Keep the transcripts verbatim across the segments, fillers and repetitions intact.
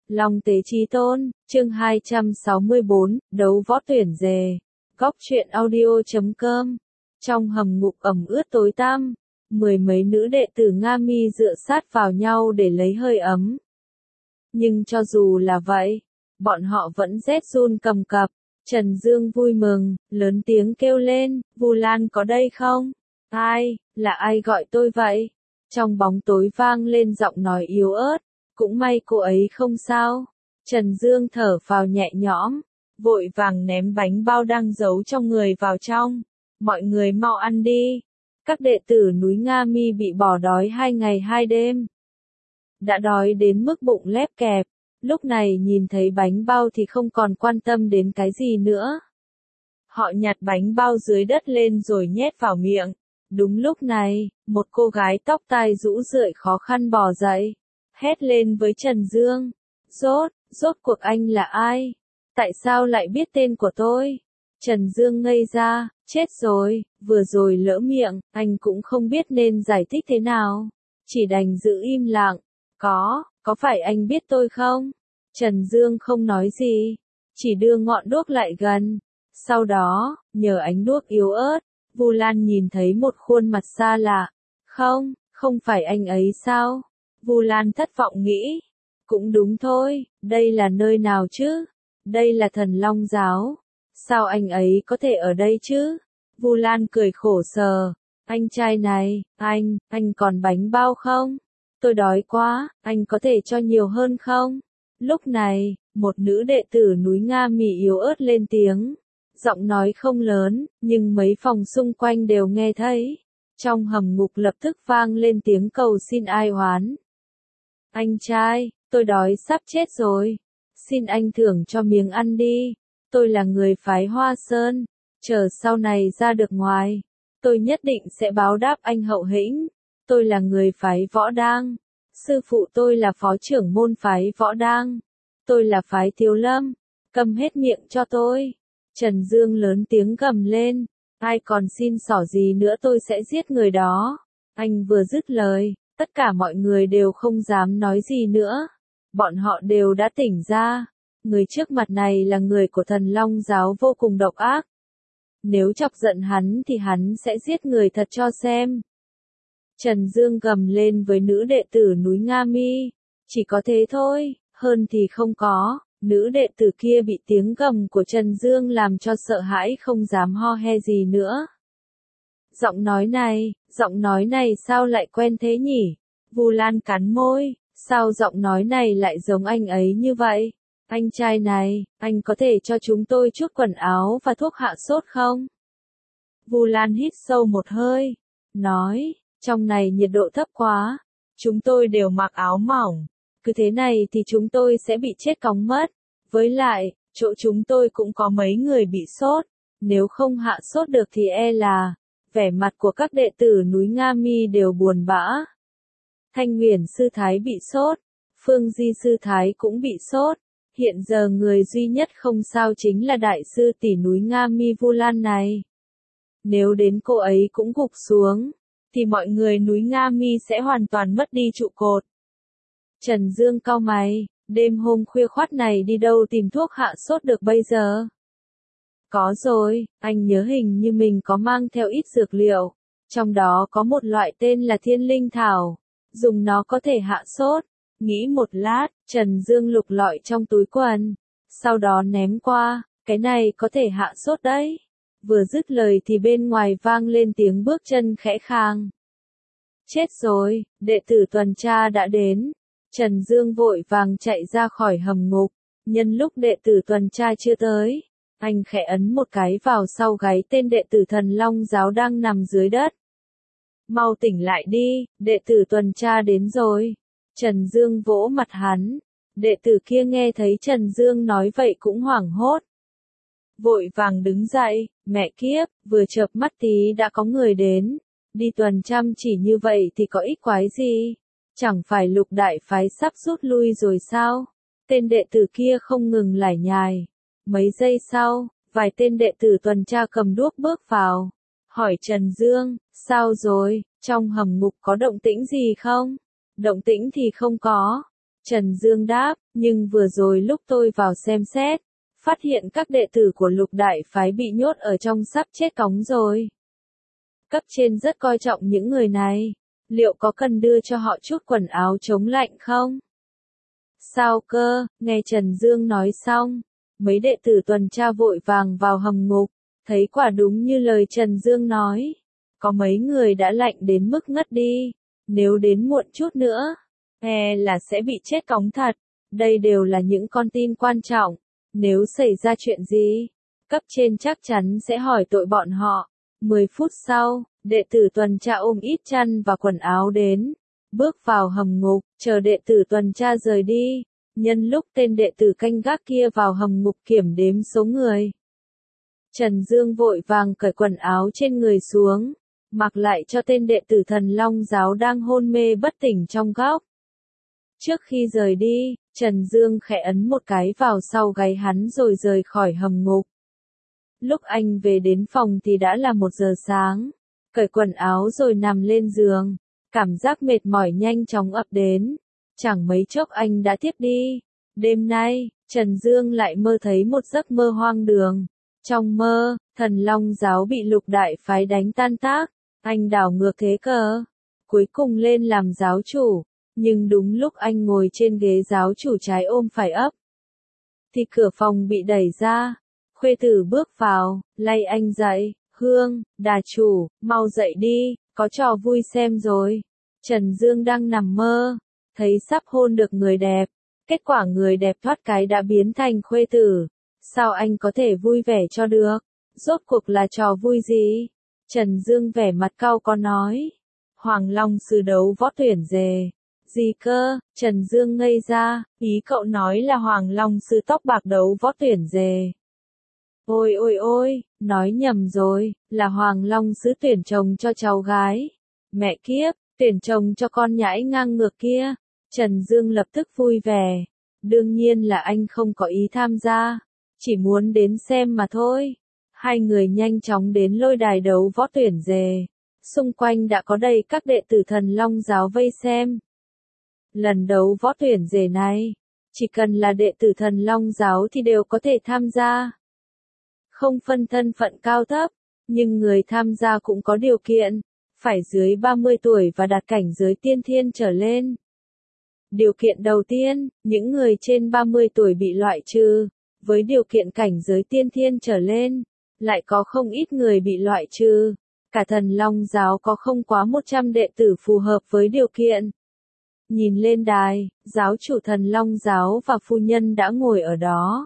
Long Tế Chí Tôn, chương hai trăm sáu mươi bốn, đấu võ tuyển dề. Góc truyện audio chấm com. Trong hầm ngục ẩm ướt tối tăm, mười mấy nữ đệ tử Nga Mi dựa sát vào nhau để lấy hơi ấm. Nhưng cho dù là vậy, bọn họ vẫn rét run cầm cập. Trần Dương vui mừng, lớn tiếng kêu lên, Vu Lan có đây không? Ai, là ai gọi tôi vậy? Trong bóng tối vang lên giọng nói yếu ớt, cũng may cô ấy không sao. Trần Dương thở phào nhẹ nhõm, vội vàng ném bánh bao đang giấu trong người vào trong. Mọi người mau ăn đi. Các đệ tử núi Nga Mi bị bỏ đói hai ngày hai đêm. Đã đói đến mức bụng lép kẹp, lúc này nhìn thấy bánh bao thì không còn quan tâm đến cái gì nữa. Họ nhặt bánh bao dưới đất lên rồi nhét vào miệng. Đúng lúc này, một cô gái tóc tai rũ rượi khó khăn bò dậy, hét lên với Trần Dương. Rốt, rốt cuộc anh là ai? Tại sao lại biết tên của tôi? Trần Dương ngây ra, chết rồi, vừa rồi lỡ miệng, anh cũng không biết nên giải thích thế nào. Chỉ đành giữ im lặng. Có, có phải anh biết tôi không? Trần Dương không nói gì, chỉ đưa ngọn đuốc lại gần. Sau đó, nhờ ánh đuốc yếu ớt, Vu Lan nhìn thấy một khuôn mặt xa lạ. Không, không phải anh ấy sao? Vu Lan thất vọng nghĩ. Cũng đúng thôi, đây là nơi nào chứ? Đây là Thần Long Giáo. Sao anh ấy có thể ở đây chứ? Vu Lan cười khổ sở. Anh trai này, anh, anh còn bánh bao không? Tôi đói quá, anh có thể cho nhiều hơn không? Lúc này, một nữ đệ tử núi Nga Mi yếu ớt lên tiếng. Giọng nói không lớn, nhưng mấy phòng xung quanh đều nghe thấy. Trong hầm ngục lập tức vang lên tiếng cầu xin ai oán. Anh trai, tôi đói sắp chết rồi. Xin anh thưởng cho miếng ăn đi. Tôi là người phái Hoa Sơn. Chờ sau này ra được ngoài, tôi nhất định sẽ báo đáp anh hậu hĩnh. Tôi là người phái Võ Đang. Sư phụ tôi là phó trưởng môn phái Võ Đang. Tôi là phái Thiếu Lâm. Câm hết miệng cho tôi. Trần Dương lớn tiếng gầm lên. Ai còn xin xỏ gì nữa tôi sẽ giết người đó. Anh vừa dứt lời, tất cả mọi người đều không dám nói gì nữa. Bọn họ đều đã tỉnh ra. Người trước mặt này là người của Thần Long Giáo vô cùng độc ác. Nếu chọc giận hắn thì hắn sẽ giết người thật cho xem. Trần Dương gầm lên với nữ đệ tử núi Nga Mi. Chỉ có thế thôi, hơn thì không có. Nữ đệ tử kia bị tiếng gầm của Trần Dương làm cho sợ hãi không dám ho he gì nữa. Giọng nói này, giọng nói này sao lại quen thế nhỉ? Vu Lan cắn môi, sao giọng nói này lại giống anh ấy như vậy? Anh trai này, anh có thể cho chúng tôi chút quần áo và thuốc hạ sốt không? Vu Lan hít sâu một hơi, nói, trong này nhiệt độ thấp quá, chúng tôi đều mặc áo mỏng, cứ thế này thì chúng tôi sẽ bị chết cóng mất. Với lại, chỗ chúng tôi cũng có mấy người bị sốt, nếu không hạ sốt được thì e là, vẻ mặt của các đệ tử núi Nga Mi đều buồn bã. Thanh Huyền Sư Thái bị sốt, Phương Di Sư Thái cũng bị sốt. Hiện giờ người duy nhất không sao chính là đại sư tỷ núi Nga Mi Vu Lan này. Nếu đến cô ấy cũng gục xuống, thì mọi người núi Nga Mi sẽ hoàn toàn mất đi trụ cột. Trần Dương cau mày, đêm hôm khuya khoắt này đi đâu tìm thuốc hạ sốt được bây giờ? Có rồi, anh nhớ hình như mình có mang theo ít dược liệu. Trong đó có một loại tên là Thiên Linh Thảo. Dùng nó có thể hạ sốt. Nghĩ một lát, Trần Dương lục lọi trong túi quần. Sau đó ném qua, cái này có thể hạ sốt đấy. Vừa dứt lời thì bên ngoài vang lên tiếng bước chân khẽ khàng. Chết rồi, đệ tử tuần tra đã đến. Trần Dương vội vàng chạy ra khỏi hầm ngục. Nhân lúc đệ tử tuần tra chưa tới, anh khẽ ấn một cái vào sau gáy tên đệ tử Thần Long Giáo đang nằm dưới đất. Mau tỉnh lại đi, đệ tử tuần tra đến rồi. Trần Dương vỗ mặt hắn. Đệ tử kia nghe thấy Trần Dương nói vậy cũng hoảng hốt. Vội vàng đứng dậy, mẹ kiếp, vừa chợp mắt tí đã có người đến. Đi tuần chăm chỉ như vậy thì có ích quái gì? Chẳng phải Lục đại phái sắp rút lui rồi sao? Tên đệ tử kia không ngừng lải nhải. Mấy giây sau, vài tên đệ tử tuần tra cầm đuốc bước vào. Hỏi Trần Dương, sao rồi, trong hầm ngục có động tĩnh gì không? Động tĩnh thì không có. Trần Dương đáp, nhưng vừa rồi lúc tôi vào xem xét, phát hiện các đệ tử của lục đại phái bị nhốt ở trong sắp chết cóng rồi. Cấp trên rất coi trọng những người này, liệu có cần đưa cho họ chút quần áo chống lạnh không? Sao cơ, nghe Trần Dương nói xong, mấy đệ tử tuần tra vội vàng vào hầm ngục, thấy quả đúng như lời Trần Dương nói. Có mấy người đã lạnh đến mức ngất đi, nếu đến muộn chút nữa, e là sẽ bị chết cóng thật. Đây đều là những con tin quan trọng, nếu xảy ra chuyện gì, cấp trên chắc chắn sẽ hỏi tội bọn họ. mười phút sau, đệ tử tuần tra ôm ít chăn và quần áo đến, bước vào hầm ngục, chờ đệ tử tuần tra rời đi. Nhân lúc tên đệ tử canh gác kia vào hầm ngục kiểm đếm số người, Trần Dương vội vàng cởi quần áo trên người xuống, mặc lại cho tên đệ tử Thần Long giáo đang hôn mê bất tỉnh trong góc. Trước khi rời đi, Trần Dương khẽ ấn một cái vào sau gáy hắn rồi rời khỏi hầm ngục. Lúc anh về đến phòng thì đã là một giờ sáng, cởi quần áo rồi nằm lên giường, cảm giác mệt mỏi nhanh chóng ập đến, chẳng mấy chốc anh đã thiếp đi. Đêm nay, Trần Dương lại mơ thấy một giấc mơ hoang đường. Trong mơ, Thần Long giáo bị lục đại phái đánh tan tác, anh đảo ngược thế cờ, cuối cùng lên làm giáo chủ, nhưng đúng lúc anh ngồi trên ghế giáo chủ trái ôm phải ấp, thì cửa phòng bị đẩy ra, khuê tử bước vào, lay anh dậy, Hương, đà chủ, mau dậy đi, có trò vui xem rồi. Trần Dương đang nằm mơ, thấy sắp hôn được người đẹp, kết quả người đẹp thoát cái đã biến thành khuê tử. Sao anh có thể vui vẻ cho được? Rốt cuộc là trò vui gì? Trần Dương vẻ mặt cau có nói. Hoàng Long sư đấu võ tuyển dề. Gì cơ? Trần Dương ngây ra, ý cậu nói là Hoàng Long sư tóc bạc đấu võ tuyển dề. Ôi ôi ôi, nói nhầm rồi, là Hoàng Long sư tuyển chồng cho cháu gái. Mẹ kiếp, tuyển chồng cho con nhãi ngang ngược kia. Trần Dương lập tức vui vẻ. Đương nhiên là anh không có ý tham gia, chỉ muốn đến xem mà thôi. Hai người nhanh chóng đến lôi đài đấu võ tuyển dề. Xung quanh đã có đầy các đệ tử Thần Long giáo vây xem. Lần đấu võ tuyển dề này, chỉ cần là đệ tử Thần Long giáo thì đều có thể tham gia. Không phân thân phận cao thấp, nhưng người tham gia cũng có điều kiện, phải dưới ba mươi tuổi và đạt cảnh giới tiên thiên trở lên. Điều kiện đầu tiên, những người trên ba mươi tuổi bị loại trừ, với điều kiện cảnh giới tiên thiên trở lên, lại có không ít người bị loại trừ. Cả Thần Long giáo có không quá một trăm đệ tử phù hợp với điều kiện. Nhìn lên đài, giáo chủ Thần Long giáo và phu nhân đã ngồi ở đó.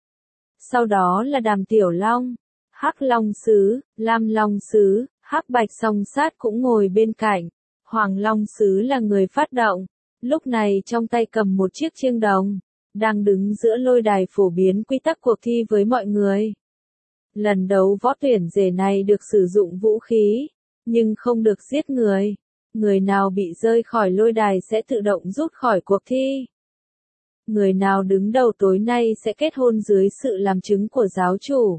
Sau đó là Đàm Tiểu Long, Hắc Long sứ, Lam Long sứ, Hắc Bạch Song Sát cũng ngồi bên cạnh. Hoàng Long sứ là người phát động, lúc này trong tay cầm một chiếc chiêng đồng, đang đứng giữa lôi đài phổ biến quy tắc cuộc thi với mọi người. Lần đấu võ tuyển dề này được sử dụng vũ khí, nhưng không được giết người. Người nào bị rơi khỏi lôi đài sẽ tự động rút khỏi cuộc thi. Người nào đứng đầu tối nay sẽ kết hôn dưới sự làm chứng của giáo chủ.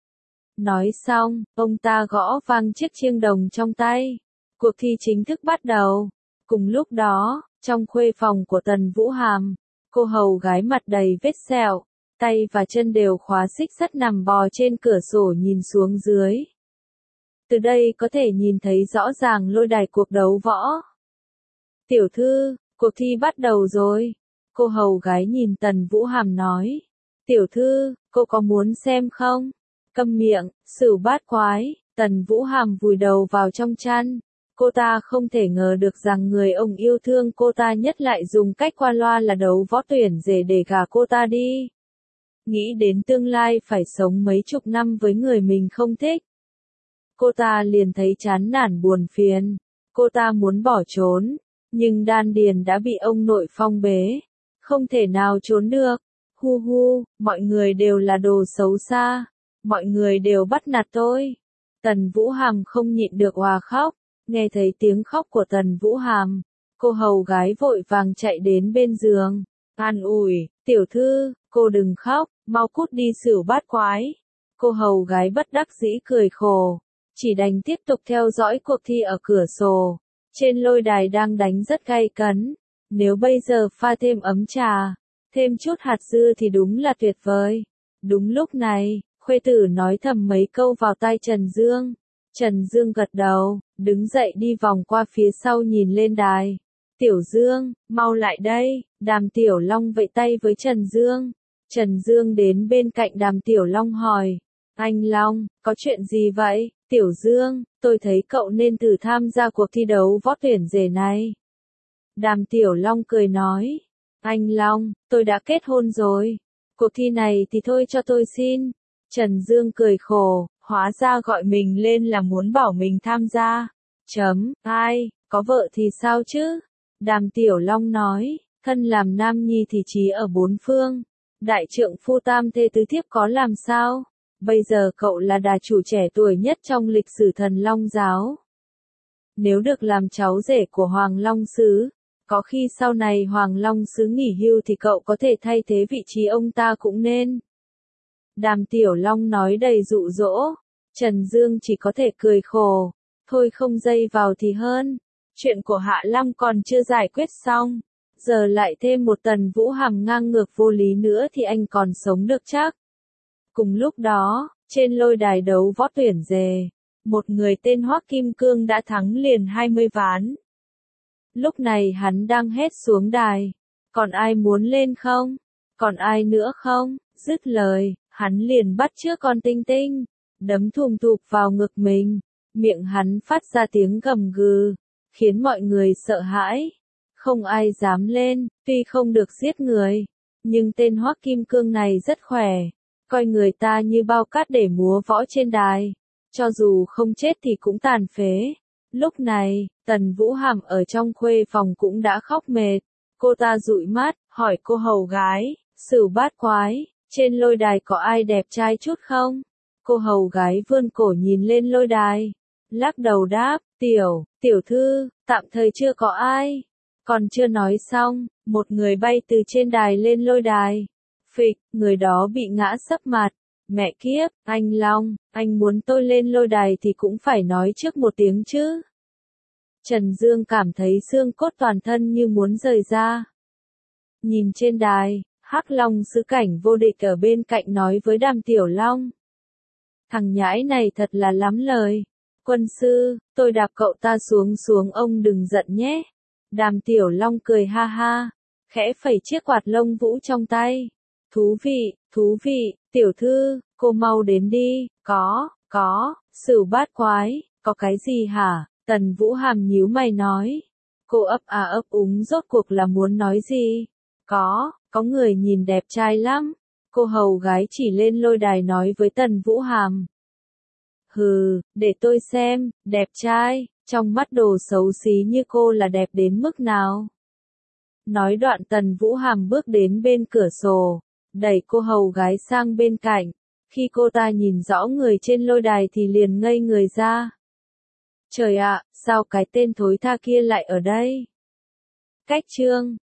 Nói xong, ông ta gõ vang chiếc chiêng đồng trong tay. Cuộc thi chính thức bắt đầu. Cùng lúc đó, trong khuê phòng của Tần Vũ Hàm, cô hầu gái mặt đầy vết sẹo, tay và chân đều khóa xích sắt nằm bò trên cửa sổ nhìn xuống dưới. Từ đây có thể nhìn thấy rõ ràng lôi đài cuộc đấu võ. Tiểu thư, cuộc thi bắt đầu rồi. Cô hầu gái nhìn Tần Vũ Hàm nói. Tiểu thư, cô có muốn xem không? Câm miệng, sửu bát quái. Tần Vũ Hàm vùi đầu vào trong chăn. Cô ta không thể ngờ được rằng người ông yêu thương cô ta nhất lại dùng cách qua loa là đấu võ tuyển dề để gả cô ta đi. Nghĩ đến tương lai phải sống mấy chục năm với người mình không thích, cô ta liền thấy chán nản buồn phiền. Cô ta muốn bỏ trốn, nhưng đan điền đã bị ông nội phong bế, không thể nào trốn được. Hu hu, mọi người đều là đồ xấu xa, mọi người đều bắt nạt tôi. Tần Vũ Hàm không nhịn được òa khóc. Nghe thấy tiếng khóc của Tần Vũ Hàm, cô hầu gái vội vàng chạy đến bên giường, an ủi, tiểu thư, cô đừng khóc, mau cút đi sửu bát quái. Cô hầu gái bất đắc dĩ cười khổ, chỉ đành tiếp tục theo dõi cuộc thi ở cửa sổ. Trên lôi đài đang đánh rất gay cấn, Nếu bây giờ pha thêm ấm trà, thêm chút hạt dưa thì đúng là tuyệt vời. Đúng lúc này, khuê tử nói thầm mấy câu vào tai Trần Dương. Trần Dương gật đầu, đứng dậy đi vòng qua phía sau nhìn lên đài. Tiểu Dương, mau lại đây, Đàm Tiểu Long vẫy tay với Trần Dương. Trần Dương đến bên cạnh Đàm Tiểu Long hỏi, anh Long, có chuyện gì vậy? Tiểu Dương, tôi thấy cậu nên thử tham gia cuộc thi đấu võ tuyển rể này. Đàm Tiểu Long cười nói, anh Long, tôi đã kết hôn rồi. Cuộc thi này thì thôi cho tôi xin. Trần Dương cười khổ, hóa ra gọi mình lên là muốn bảo mình tham gia. Chấm, ai, có vợ thì sao chứ? Đàm Tiểu Long nói, thân làm nam nhi thì chí ở bốn phương. Đại trượng phu tam thê tứ thiếp có làm sao? Bây giờ cậu là đà chủ trẻ tuổi nhất trong lịch sử Thần Long giáo. Nếu được làm cháu rể của Hoàng Long Sứ, có khi sau này Hoàng Long Sứ nghỉ hưu thì cậu có thể thay thế vị trí ông ta cũng nên. Đàm Tiểu Long nói đầy dụ dỗ. Trần Dương chỉ có thể cười khổ. Thôi không dây vào thì hơn. Chuyện của Hạ Lăng còn chưa giải quyết xong. Giờ lại thêm một Tần Vũ Hàm ngang ngược vô lý nữa thì anh còn sống được chắc. Cùng lúc đó, trên lôi đài đấu võ tuyển rể, một người tên Hoắc Kim Cương đã thắng liền hai mươi ván. Lúc này hắn đang hét xuống đài. Còn ai muốn lên không? Còn ai nữa không? Dứt lời, hắn liền bắt chước con Tinh Tinh, đấm thùm thụp vào ngực mình. Miệng hắn phát ra tiếng gầm gừ, khiến mọi người sợ hãi. Không ai dám lên, tuy không được giết người, nhưng tên Hoắc Kim Cương này rất khỏe, coi người ta như bao cát để múa võ trên đài. Cho dù không chết thì cũng tàn phế. Lúc này, Tần Vũ Hàm ở trong khuê phòng cũng đã khóc mệt. Cô ta dụi mắt, hỏi cô hầu gái, Sửu Bát Quái, trên lôi đài có ai đẹp trai chút không? Cô hầu gái vươn cổ nhìn lên lôi đài, lắc đầu đáp, tiểu, tiểu thư, tạm thời chưa có ai. Còn chưa nói xong, một người bay từ trên đài lên lôi đài. Phịch, người đó bị ngã sấp mặt. Mẹ kiếp, anh Long, anh muốn tôi lên lôi đài thì cũng phải nói trước một tiếng chứ. Trần Dương cảm thấy xương cốt toàn thân như muốn rời ra. Nhìn trên đài, Hắc Long sứ cảnh vô địch ở bên cạnh nói với Đàm Tiểu Long. Thằng nhãi này thật là lắm lời. Quân sư, tôi đạp cậu ta xuống xuống ông đừng giận nhé. Đàm Tiểu Long cười ha ha, khẽ phẩy chiếc quạt lông vũ trong tay. Thú vị, thú vị, tiểu thư, cô mau đến đi. Có, có, Sửu Bát Quái, có cái gì hả? Tần Vũ Hàm nhíu mày nói. Cô ấp à ấp úng rốt cuộc là muốn nói gì? Có, có người nhìn đẹp trai lắm. Cô hầu gái chỉ lên lôi đài nói với Tần Vũ Hàm. Hừ, để tôi xem, đẹp trai, trong mắt đồ xấu xí như cô là đẹp đến mức nào? Nói đoạn Tần Vũ Hàm bước đến bên cửa sổ, đẩy cô hầu gái sang bên cạnh. Khi cô ta nhìn rõ người trên lôi đài thì liền ngây người ra. Trời ạ, sao cái tên thối tha kia lại ở đây? Cách chương